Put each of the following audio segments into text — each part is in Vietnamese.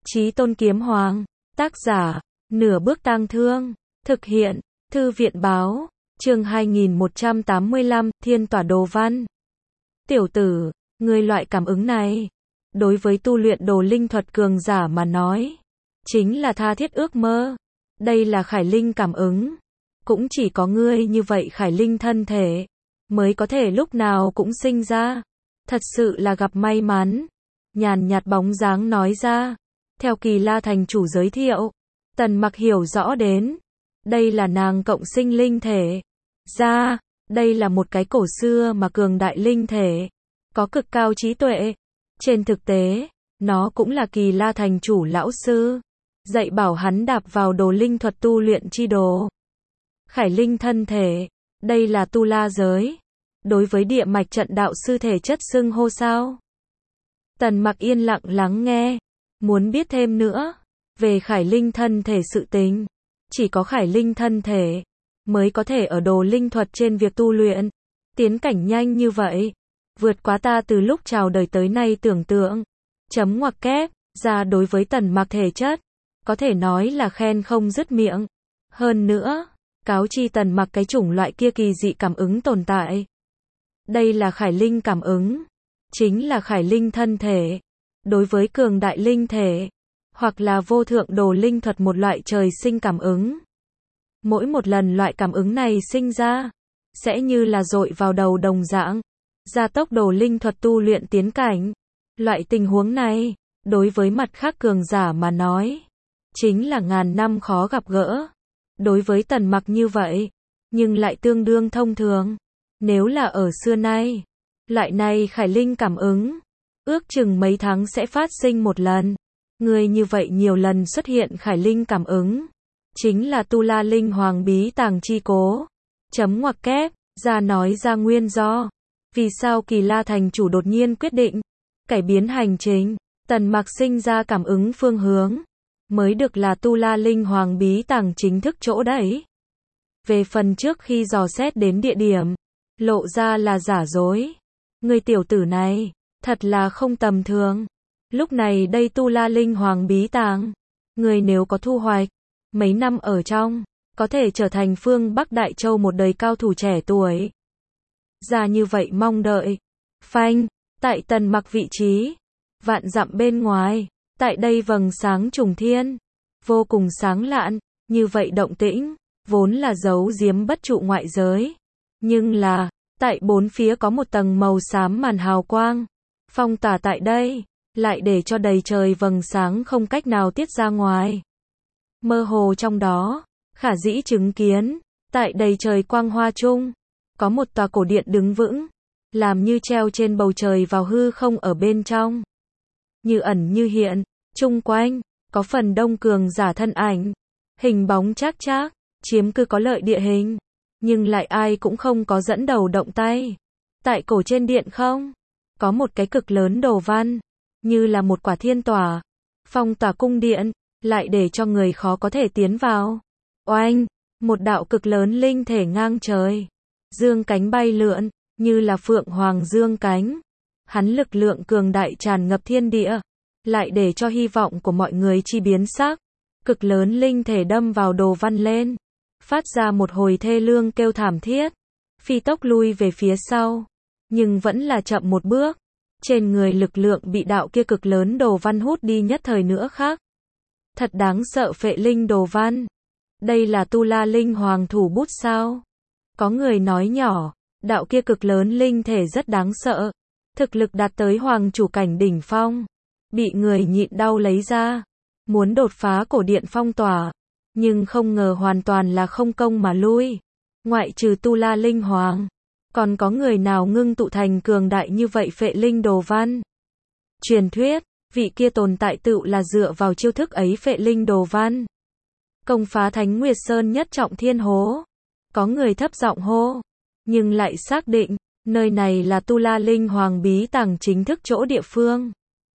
Chí Tôn Kiếm Hoàng. Tác giả, Nửa Bước Tang Thương. Thực hiện, Thư viện báo. Chương 2185, Thiên Tỏa Đồ Văn. Tiểu tử, ngươi loại cảm ứng này, đối với tu luyện đồ linh thuật cường giả mà nói, chính là tha thiết ước mơ. Đây là khải linh cảm ứng. Cũng chỉ có ngươi như vậy khải linh thân thể, mới có thể lúc nào cũng sinh ra. Thật sự là gặp may mắn. Nhàn nhạt bóng dáng nói ra. Theo Kỳ La thành chủ giới thiệu, Tần Mặc hiểu rõ đến, đây là nàng cộng sinh linh thể. Đây là một cái cổ xưa mà cường đại linh thể, có cực cao trí tuệ. Trên thực tế, nó cũng là Kỳ La thành chủ lão sư, dạy bảo hắn đạp vào đồ linh thuật tu luyện chi đồ. Khải linh thân thể, đây là tu la giới. Đối với địa mạch trận đạo sư thể chất xưng hô sao? Tần Mặc yên lặng lắng nghe. Muốn biết thêm nữa về khải linh thân thể sự tình, chỉ có khải linh thân thể mới có thể ở đồ linh thuật trên việc tu luyện tiến cảnh nhanh như vậy, vượt quá ta từ lúc chào đời tới nay tưởng tượng. Chấm ngoặc kép ra đối với Tần Mặc thể chất, có thể nói là khen không dứt miệng. Hơn nữa, cáo chi Tần Mặc cái chủng loại kia kỳ dị cảm ứng tồn tại. Đây là khải linh cảm ứng, chính là khải linh thân thể. Đối với cường đại linh thể, hoặc là vô thượng đồ linh thuật một loại trời sinh cảm ứng. Mỗi một lần loại cảm ứng này sinh ra, sẽ như là dội vào đầu đồng dạng, gia tốc đồ linh thuật tu luyện tiến cảnh. Loại tình huống này, đối với mặt khác cường giả mà nói, chính là ngàn năm khó gặp gỡ. Đối với Tần Mặc như vậy, nhưng lại tương đương thông thường. Nếu là ở xưa nay, loại này khải linh cảm ứng, ước chừng mấy tháng sẽ phát sinh một lần. Người như vậy nhiều lần xuất hiện khải linh cảm ứng, chính là tu la linh hoàng bí tàng chi cố. Chấm ngoặc kép ra nói ra nguyên do, vì sao Kỳ La thành chủ đột nhiên quyết định cải biến hành trình, Tần Mặc sinh ra cảm ứng phương hướng, mới được là tu la linh hoàng bí tàng chính thức chỗ đẩy. Về phần trước khi dò xét đến địa điểm, lộ ra là giả dối. Người tiểu tử này thật là không tầm thường. Lúc này đây tu la linh hoàng bí tàng, người nếu có thu hoạch, mấy năm ở trong, có thể trở thành phương Bắc Đại Châu một đời cao thủ trẻ tuổi. Ra như vậy mong đợi. Phanh, tại Tần Mặc vị trí, vạn dặm bên ngoài, tại đây vầng sáng trùng thiên, vô cùng sáng lạn, như vậy động tĩnh, vốn là giấu giếm bất trụ ngoại giới. Nhưng là, tại bốn phía có một tầng màu xám màn hào quang, phong tỏa tại đây, lại để cho đầy trời vầng sáng không cách nào tiết ra ngoài. Mơ hồ trong đó, khả dĩ chứng kiến, tại đầy trời quang hoa chung, có một tòa cổ điện đứng vững, làm như treo trên bầu trời vào hư không ở bên trong. Như ẩn như hiện, chung quanh, có phần đông cường giả thân ảnh, hình bóng chác chác, chiếm cứ có lợi địa hình, nhưng lại ai cũng không có dẫn đầu động tay. Tại cổ trên điện không, có một cái cực lớn đồ văn, như là một quả thiên tỏa, phong tỏa cung điện, lại để cho người khó có thể tiến vào. Oanh, một đạo cực lớn linh thể ngang trời, dương cánh bay lượn, như là phượng hoàng dương cánh. Hắn lực lượng cường đại tràn ngập thiên địa, lại để cho hy vọng của mọi người chi biến sắc. Cực lớn linh thể đâm vào đồ văn lên, phát ra một hồi thê lương kêu thảm thiết, phi tốc lui về phía sau, nhưng vẫn là chậm một bước. Trên người lực lượng bị đạo kia cực lớn đồ văn hút đi nhất thời nữa khác. Thật đáng sợ phệ linh đồ văn. Đây là tu la linh hoàng thủ bút sao? Có người nói nhỏ, đạo kia cực lớn linh thể rất đáng sợ. Thực lực đạt tới hoàng chủ cảnh đỉnh phong. Bị người nhịn đau lấy ra. Muốn đột phá cổ điện phong tỏa. Nhưng không ngờ hoàn toàn là không công mà lui. Ngoại trừ tu la linh hoàng, còn có người nào ngưng tụ thành cường đại như vậy phệ linh đồ văn? Truyền thuyết, vị kia tồn tại tựu là dựa vào chiêu thức ấy phệ linh đồ văn, công phá Thánh Nguyệt Sơn nhất trọng thiên hố. Có người thấp giọng hô, nhưng lại xác định, nơi này là tu la linh hoàng bí tàng chính thức chỗ địa phương.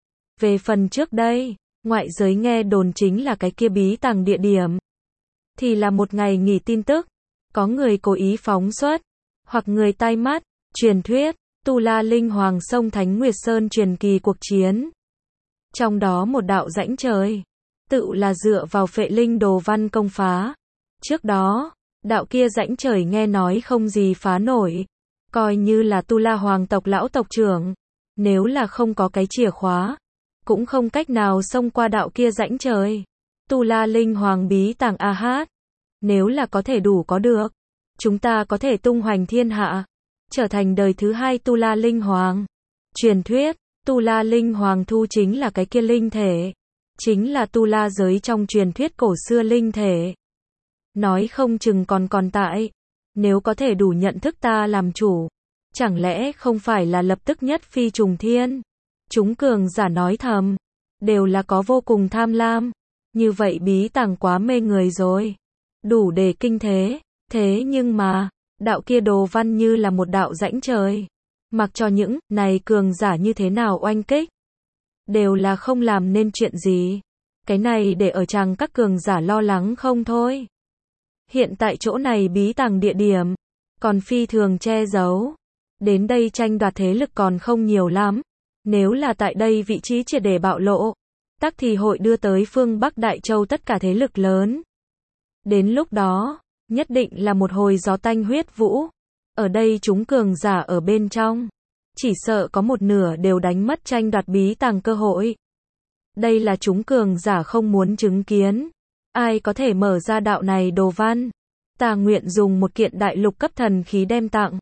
Về phần trước đây, ngoại giới nghe đồn chính là cái kia bí tàng địa điểm, thì là một ngày nghỉ tin tức, có người cố ý phóng xuất, hoặc người tai mắt, truyền thuyết, tu la linh hoàng sông Thánh Nguyệt Sơn truyền kỳ cuộc chiến. Trong đó một đạo rãnh trời, tự là dựa vào Phệ Linh Đồ Văn công phá. Trước đó, đạo kia rãnh trời nghe nói không gì phá nổi, coi như là Tu La hoàng tộc lão tộc trưởng, nếu là không có cái chìa khóa, cũng không cách nào xông qua đạo kia rãnh trời. Tu La Linh Hoàng bí tàng a hát, nếu là có thể đủ có được, chúng ta có thể tung hoành thiên hạ, trở thành đời thứ hai Tu La Linh Hoàng. Truyền thuyết, Tu La Linh Hoàng thu chính là cái kia linh thể, chính là Tu La giới trong truyền thuyết cổ xưa linh thể. Nói không chừng còn tại, nếu có thể đủ nhận thức ta làm chủ, chẳng lẽ không phải là lập tức nhất phi trùng thiên? Chúng cường giả nói thầm, đều là có vô cùng tham lam, như vậy bí tàng quá mê người rồi, đủ để kinh thế. Thế nhưng mà, đạo kia đồ văn như là một đạo rãnh trời, mặc cho những này cường giả như thế nào oanh kích, đều là không làm nên chuyện gì. Cái này để ở chàng các cường giả lo lắng không thôi. Hiện tại chỗ này bí tàng địa điểm, còn phi thường che giấu. Đến đây tranh đoạt thế lực còn không nhiều lắm. Nếu là tại đây vị trí triệt để bạo lộ, tắc thì hội đưa tới phương Bắc Đại Châu tất cả thế lực lớn. Đến lúc đó, nhất định là một hồi gió tanh huyết vũ. Ở đây chúng cường giả ở bên trong, chỉ sợ có một nửa đều đánh mất tranh đoạt bí tàng cơ hội. Đây là chúng cường giả không muốn chứng kiến. Ai có thể mở ra đạo này đồ văn, ta nguyện dùng một kiện đại lục cấp thần khí đem tặng.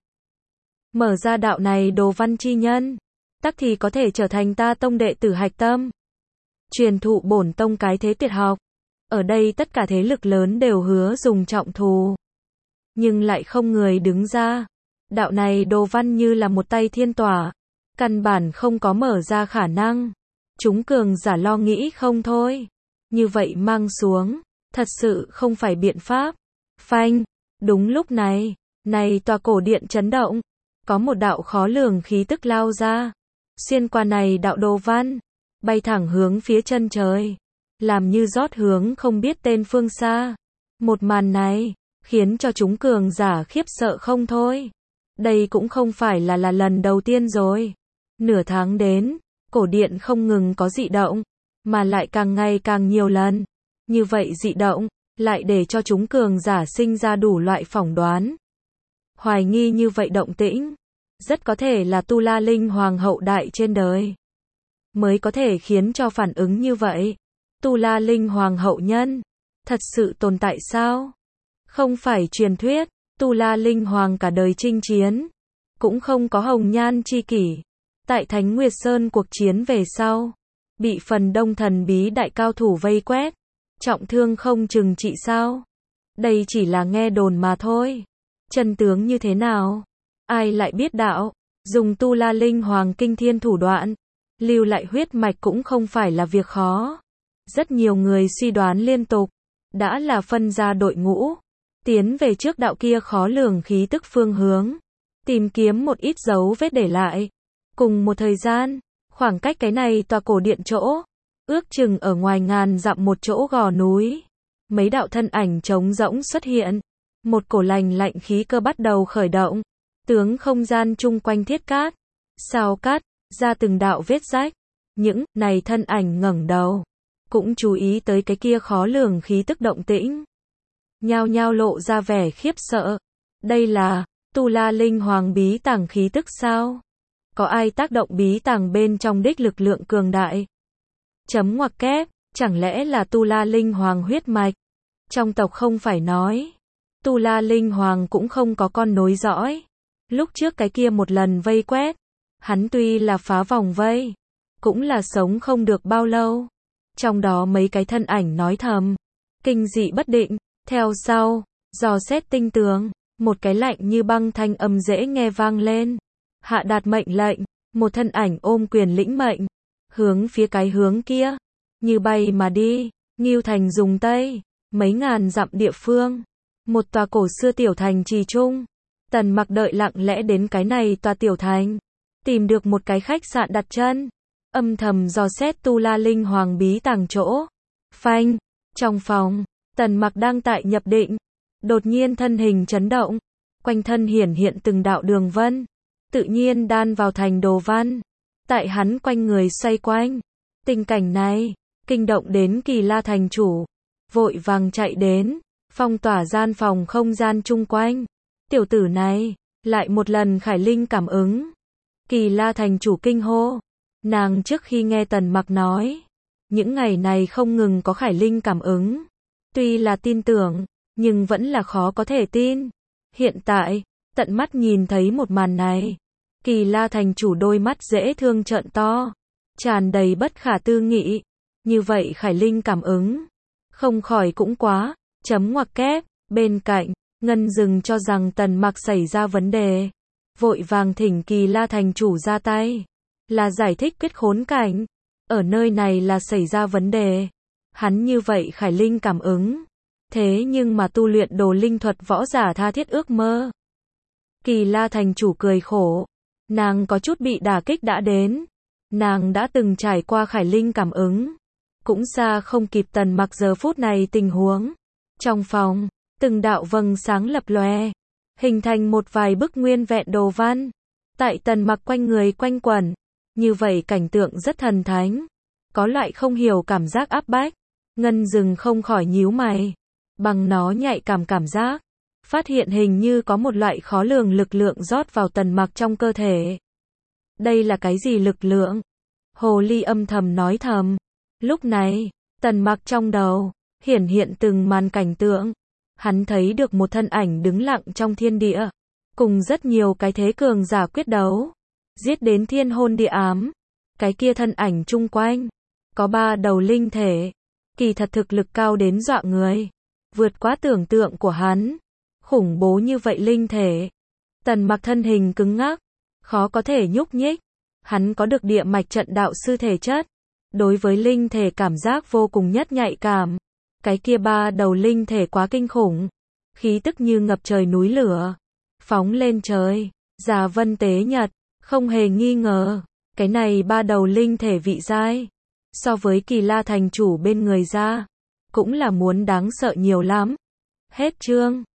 Mở ra đạo này đồ văn chi nhân, tắc thì có thể trở thành ta tông đệ tử hạch tâm, truyền thụ bổn tông cái thế tuyệt học. Ở đây tất cả thế lực lớn đều hứa dùng trọng thù, nhưng lại không người đứng ra. Đạo này đồ văn như là một tay thiên tỏa, căn bản không có mở ra khả năng. Chúng cường giả lo nghĩ không thôi. Như vậy mang xuống, thật sự không phải biện pháp. Phanh, đúng lúc này, tòa cổ điện chấn động, có một đạo khó lường khí tức lao ra, xuyên qua này đạo đồ văn, bay thẳng hướng phía chân trời, làm như rót hướng không biết tên phương xa. Một màn này, khiến cho chúng cường giả khiếp sợ không thôi. Đây cũng không phải là lần đầu tiên rồi. Nửa tháng đến, cổ điện không ngừng có dị động, mà lại càng ngày càng nhiều lần. Như vậy dị động, lại để cho chúng cường giả sinh ra đủ loại phỏng đoán. Hoài nghi như vậy động tĩnh, rất có thể là Tu La Linh Hoàng hậu đại trên đời, mới có thể khiến cho phản ứng như vậy. Tu La Linh Hoàng hậu nhân, thật sự tồn tại sao? Không phải truyền thuyết, Tu La Linh Hoàng cả đời chinh chiến, cũng không có hồng nhan chi kỷ. Tại Thánh Nguyệt Sơn cuộc chiến về sau, bị phần đông thần bí đại cao thủ vây quét, trọng thương không chừng trị sao? Đây chỉ là nghe đồn mà thôi. Chân tướng như thế nào? Ai lại biết đạo? Dùng Tu La Linh Hoàng kinh thiên thủ đoạn, lưu lại huyết mạch cũng không phải là việc khó. Rất nhiều người suy đoán liên tục, đã là phân ra đội ngũ, tiến về trước đạo kia khó lường khí tức phương hướng, tìm kiếm một ít dấu vết để lại. Cùng một thời gian, khoảng cách cái này tòa cổ điện chỗ, ước chừng ở ngoài ngàn dặm một chỗ gò núi, mấy đạo thân ảnh trống rỗng xuất hiện, một cổ lành lạnh khí cơ bắt đầu khởi động, tướng không gian chung quanh thiết cát, sao cát, ra từng đạo vết rách. Những này thân ảnh ngẩng đầu, cũng chú ý tới cái kia khó lường khí tức động tĩnh, nhao nhao lộ ra vẻ khiếp sợ. Đây là Tu La Linh Hoàng bí tàng khí tức sao? Có ai tác động bí tàng bên trong đích lực lượng cường đại? Chấm ngoặc kép, chẳng lẽ là Tu La Linh Hoàng huyết mạch? Trong tộc không phải nói, Tu La Linh Hoàng cũng không có con nối dõi. Lúc trước cái kia một lần vây quét, hắn tuy là phá vòng vây, cũng là sống không được bao lâu. Trong đó mấy cái thân ảnh nói thầm, kinh dị bất định. Theo sau, dò xét tinh tường, một cái lạnh như băng thanh âm dễ nghe vang lên. Hạ đạt mệnh lệnh, một thân ảnh ôm quyền lĩnh mệnh, hướng phía cái hướng kia, như bay mà đi. Ngưu Thành dùng Tây, mấy ngàn dặm địa phương, một tòa cổ xưa tiểu thành trì trung. Tần Mặc đợi lặng lẽ đến cái này tòa tiểu thành, tìm được một cái khách sạn đặt chân, âm thầm dò xét Tu La Linh Hoàng bí tàng chỗ. Phanh, trong phòng, Tần Mặc đang tại nhập định, đột nhiên thân hình chấn động, quanh thân hiển hiện từng đạo đường vân, tự nhiên đan vào thành đồ văn, tại hắn quanh người xoay quanh, Tình cảnh này, kinh động đến Kỳ La thành chủ, vội vàng chạy đến, phong tỏa gian phòng không gian chung quanh. Tiểu tử này, lại một lần khải linh cảm ứng. Kỳ La thành chủ kinh hô, nàng trước khi nghe Tần Mặc nói, những ngày này không ngừng có khải linh cảm ứng. Tuy là tin tưởng, nhưng vẫn là khó có thể tin. Hiện tại, tận mắt nhìn thấy một màn này, Kỳ La thành chủ đôi mắt dễ thương trợn to, tràn đầy bất khả tư nghị. Như vậy khải linh cảm ứng, không khỏi cũng quá, chấm ngoặc kép. Bên cạnh, Ngân Dừng cho rằng Tần Mặc xảy ra vấn đề, vội vàng thỉnh Kỳ La thành chủ ra tay, là giải thích kết khốn cảnh. Ở nơi này là xảy ra vấn đề. Hắn như vậy khải linh cảm ứng, thế nhưng mà tu luyện đồ linh thuật võ giả tha thiết ước mơ. Kỳ La thành chủ cười khổ, nàng có chút bị đả kích đã đến. Nàng đã từng trải qua khải linh cảm ứng, cũng xa không kịp Tần Mặc giờ phút này tình huống. Trong phòng, từng đạo vầng sáng lập lòe, hình thành một vài bức nguyên vẹn đồ văn, tại Tần Mặc quanh người quanh quẩn. Như vậy cảnh tượng rất thần thánh, có loại không hiểu cảm giác áp bách. Ngân Dừng không khỏi nhíu mày, bằng nó nhạy cảm giác, phát hiện hình như có một loại khó lường lực lượng rót vào Tần Mặc trong cơ thể. Đây là cái gì lực lượng? Hồ ly âm thầm nói thầm. Lúc này, Tần Mặc trong đầu hiển hiện từng màn cảnh tượng. Hắn thấy được một thân ảnh đứng lặng trong thiên địa, cùng rất nhiều cái thế cường giả quyết đấu, giết đến thiên hôn địa ám. Cái kia thân ảnh chung quanh có 3 đầu linh thể, kỳ thật thực lực cao đến dọa người, vượt quá tưởng tượng của hắn. Khủng bố như vậy linh thể. Tần Mặc thân hình cứng ngắc, khó có thể nhúc nhích. Hắn có được địa mạch trận đạo sư thể chất, đối với linh thể cảm giác vô cùng nhất nhạy cảm. Cái kia 3 đầu linh thể quá kinh khủng, khí tức như ngập trời núi lửa, phóng lên trời, Già Vân Tế Nhật, không hề nghi ngờ, cái này 3 đầu linh thể vị giai, so với Kỳ La thành chủ bên người ra, cũng là muốn đáng sợ nhiều lắm. Hết chương.